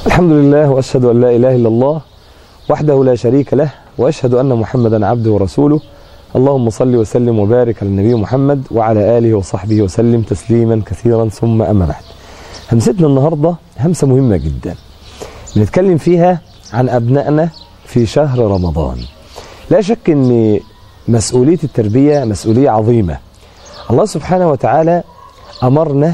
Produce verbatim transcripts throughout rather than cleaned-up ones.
الحمد لله وأشهد أن لا إله إلا الله وحده لا شريك له، وأشهد أن محمدا عبده ورسوله. اللهم صل وسلم وبارك على النبي محمد وعلى آله وصحبه وسلم تسليما كثيرا، ثم أما بعد. همستنا النهاردة همسة مهمة جدا بنتكلم فيها عن أبنائنا في شهر رمضان. لا شك أن مسؤولية التربية مسؤولية عظيمة. الله سبحانه وتعالى أمرنا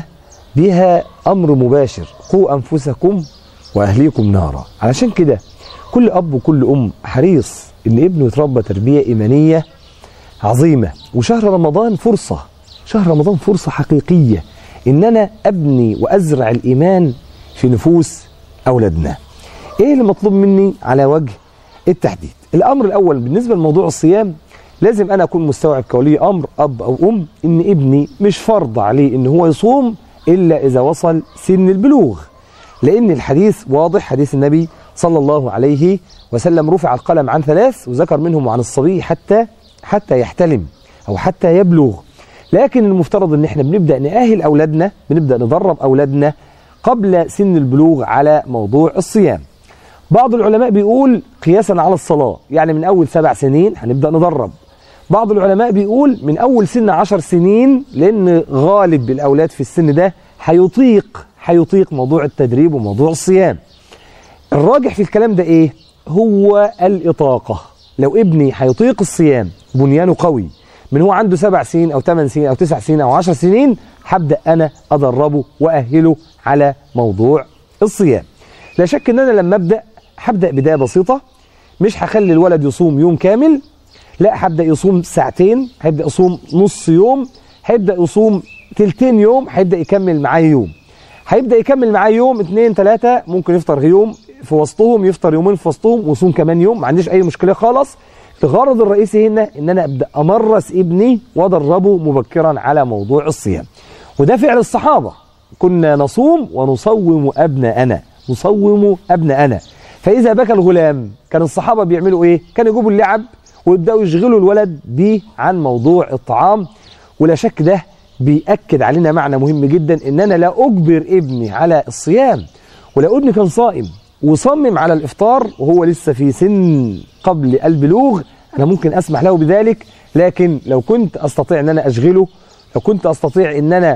بها أمر مباشر: قوا أنفسكم وأهليكم نارا. علشان كده كل أب وكل أم حريص إن ابنه يتربى تربية إيمانية عظيمة. وشهر رمضان فرصة، شهر رمضان فرصة حقيقية إن أنا أبني وأزرع الإيمان في نفوس أولادنا. إيه اللي مطلوب مني على وجه التحديد؟ الأمر الأول بالنسبة لموضوع الصيام، لازم أنا أكون مستوعب كولي أمر أب أو أم إن ابني مش فرض عليه إن هو يصوم إلا إذا وصل سن البلوغ، لأن الحديث واضح، حديث النبي صلى الله عليه وسلم: رفع القلم عن ثلاث، وذكر منهم عن الصبي حتى حتى يحتلم أو حتى يبلغ. لكن المفترض إن إحنا بنبدأ نأهل أولادنا، بنبدأ ندرب أولادنا قبل سن البلوغ على موضوع الصيام. بعض العلماء بيقول قياسا على الصلاة، يعني من أول سبع سنين هنبدأ ندرب. بعض العلماء بيقول من أول سن عشر سنين، لأن غالب الأولاد في السن ده هيطيق هيطيق موضوع التدريب وموضوع الصيام. الراجح في الكلام ده إيه؟ هو الإطاقة. لو ابني هيطيق الصيام بنيانه قوي من هو عنده سبع سنين أو ثمان سنين أو تسع سنين أو عشر سنين، هبدأ أنا أدربه وأهله على موضوع الصيام. لا شك إن أنا لما أبدأ هبدأ بداية بسيطة، مش هخلي الولد يصوم يوم كامل، لا هبدأ يصوم ساعتين، هيبدأ يصوم نص يوم، هيبدأ يصوم تلتين يوم، هيبدأ يكمل معايا يوم، هيبدأ يكمل معايا يوم اتنين تلاتة، ممكن يفطر يوم في وسطهم، يفطر يومين في وسطهم، ويصوم كمان يوم، ما عنديش أي مشكلة خالص. الغرض الرئيسي هنا إن أنا أبدأ أمرس ابني وأدربه مبكرا على موضوع الصيام. وده فعل الصحابة، كنا نصوم ونصوم أبناءنا، نصوم أبناءنا. فإذا بكى الغلام كان الصحابة بيعملوا إيه؟ كانوا يجيبوا اللعب ويبدأوا يشغلوا الولد بيه عن موضوع الطعام. ولا شك ده بيأكد علينا معنى مهم جدا، إن أنا لا أجبر ابني على الصيام. ولو ابني كان صائم وصمم على الإفطار وهو لسه في سن قبل البلوغ، أنا ممكن أسمح له بذلك. لكن لو كنت أستطيع أن أنا أشغله، لو كنت أستطيع أن أنا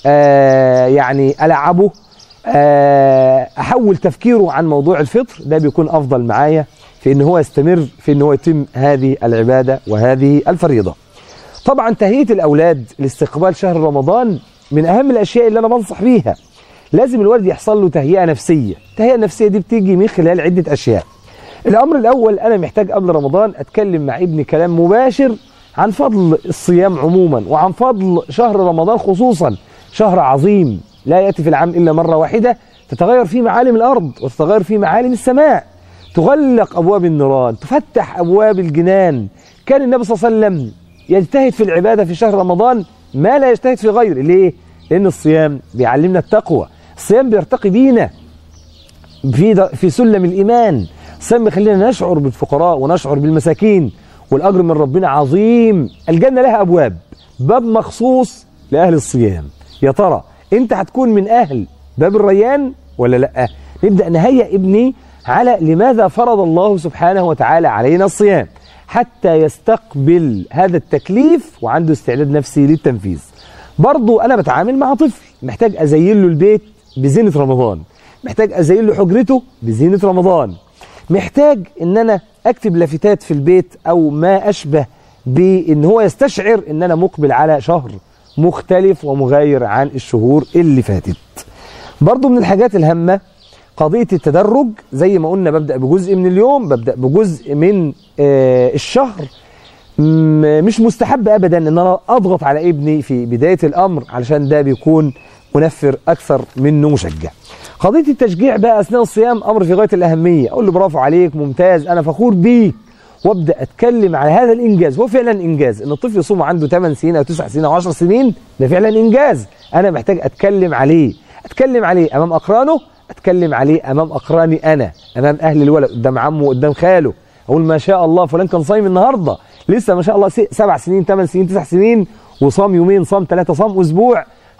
آه يعني ألعبه، آه أحول تفكيره عن موضوع الفطر، ده بيكون أفضل معايا في أن هو يستمر في أن هو يتم هذه العبادة وهذه الفريضة. طبعا تهيئة الأولاد لاستقبال شهر رمضان من أهم الأشياء اللي أنا بنصح بيها. لازم الولد يحصل له تهيئة نفسية. التهيئة النفسية دي بتيجي من خلال عدة أشياء. الأمر الأول، أنا محتاج قبل رمضان أتكلم مع ابني كلام مباشر عن فضل الصيام عموما، وعن فضل شهر رمضان خصوصا. شهر عظيم لا يأتي في العام إلا مرة واحدة، تتغير فيه معالم الأرض وتتغير فيه معالم السماء، تغلق أبواب النيران، تفتح أبواب الجنان. كان النبي صلى الله عليه وسلم يجتهد في العبادة في شهر رمضان ما لا يجتهد في غيره. ليه؟ لأن الصيام بيعلمنا التقوى، الصيام بيرتقي بينا في في سلم الإيمان، الصيام بيخلينا نشعر بالفقراء ونشعر بالمساكين، والأجر من ربنا عظيم. الجنة لها أبواب، باب مخصوص لأهل الصيام. يا ترى أنت هتكون من أهل باب الريان ولا لأ؟ نبدأ نهيئ ابني على لماذا فرض الله سبحانه وتعالى علينا الصيام، حتى يستقبل هذا التكليف وعنده استعداد نفسي للتنفيذ. برضو أنا بتعامل مع طفل، محتاج أزين له البيت بزينة رمضان، محتاج أزين له حجرته بزينة رمضان، محتاج إن أنا أكتب لافتات في البيت أو ما أشبه بإن هو يستشعر إن أنا مقبل على شهر مختلف ومغاير عن الشهور اللي فاتت. برضو من الحاجات الهامة قضية التدرج. زي ما قلنا ببدأ بجزء من اليوم، ببدأ بجزء من آه الشهر. مش مستحب أبدا أن أنا أضغط على ابني في بداية الأمر، علشان ده بيكون منفر أكثر منه مشجع. قضية التشجيع بقى أثناء الصيام أمر في غاية الأهمية. أقول له برافو عليك، ممتاز، أنا فخور بيك، وابدأ أتكلم على هذا الإنجاز. هو فعلا إنجاز إن الطفل يصوم عنده ثمان سنين أو تسع سنين أو عشر سنين، ده فعلا إنجاز. أنا محتاج أتكلم عليه، أتكلم عليه أمام أقرانه، أتكلم عليه أمام أقراني أنا، أمام أهل الولد، قدام عمه وقدام خاله. أقول ما شاء الله فلان كان صايم النهاردة، لسه ما شاء الله سبع سنين ثمان سنين تسع سنين، وصام يومين، صام ثلاثة، صام أسبوع.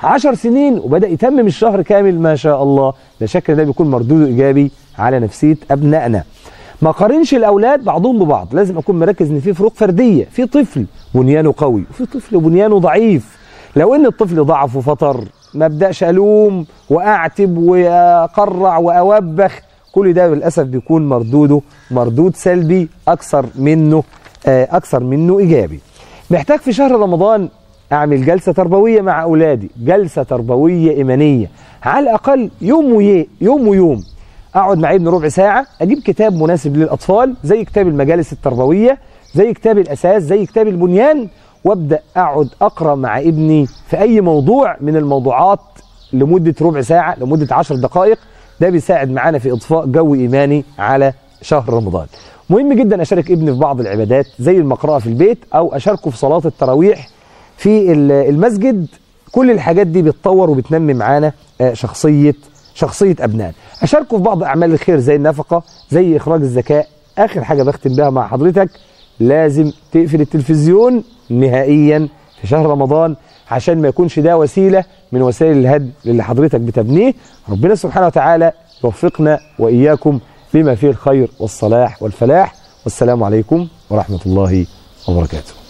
عشر سنين وبدأ يتمم الشهر كامل ما شاء الله، لا شك ان ده بيكون مردوده ايجابي على نفسيه ابنائنا. ما قارنش الاولاد بعضهم ببعض، لازم اكون مركز ان في فروق فرديه، في طفل بنيانه قوي وفي طفل بنيانه ضعيف. لو ان الطفل ضعف وفطر ما ابداش الوم واعتب واقرع واوبخ، كل ده للاسف بيكون مردوده مردود سلبي اكثر منه اكثر منه ايجابي. محتاج في شهر رمضان اعمل جلسه تربويه مع اولادي، جلسه تربويه ايمانيه على الاقل يوم ويوم يوم ويوم. اقعد مع ابني ربع ساعه، اجيب كتاب مناسب للاطفال زي كتاب المجالس التربويه، زي كتاب الاساس، زي كتاب البنيان، وابدا اقعد اقرا مع ابني في اي موضوع من الموضوعات لمده ربع ساعه، لمده عشر دقائق. ده بيساعد معانا في اضفاء جو ايماني على شهر رمضان. مهم جدا اشارك ابني في بعض العبادات زي المقرأة في البيت، او اشاركه في صلاه التراويح في المسجد. كل الحاجات دي بتطور وبتنمي معانا شخصيه شخصيه ابنائنا. اشاركه في بعض اعمال الخير زي النفقه، زي اخراج الزكاه. اخر حاجه بختم بها مع حضرتك، لازم تقفل التلفزيون نهائيا في شهر رمضان عشان ما يكونش ده وسيله من وسائل الهدم اللي حضرتك بتبنيه. ربنا سبحانه وتعالى يوفقنا واياكم لما فيه الخير والصلاح والفلاح. والسلام عليكم ورحمه الله وبركاته.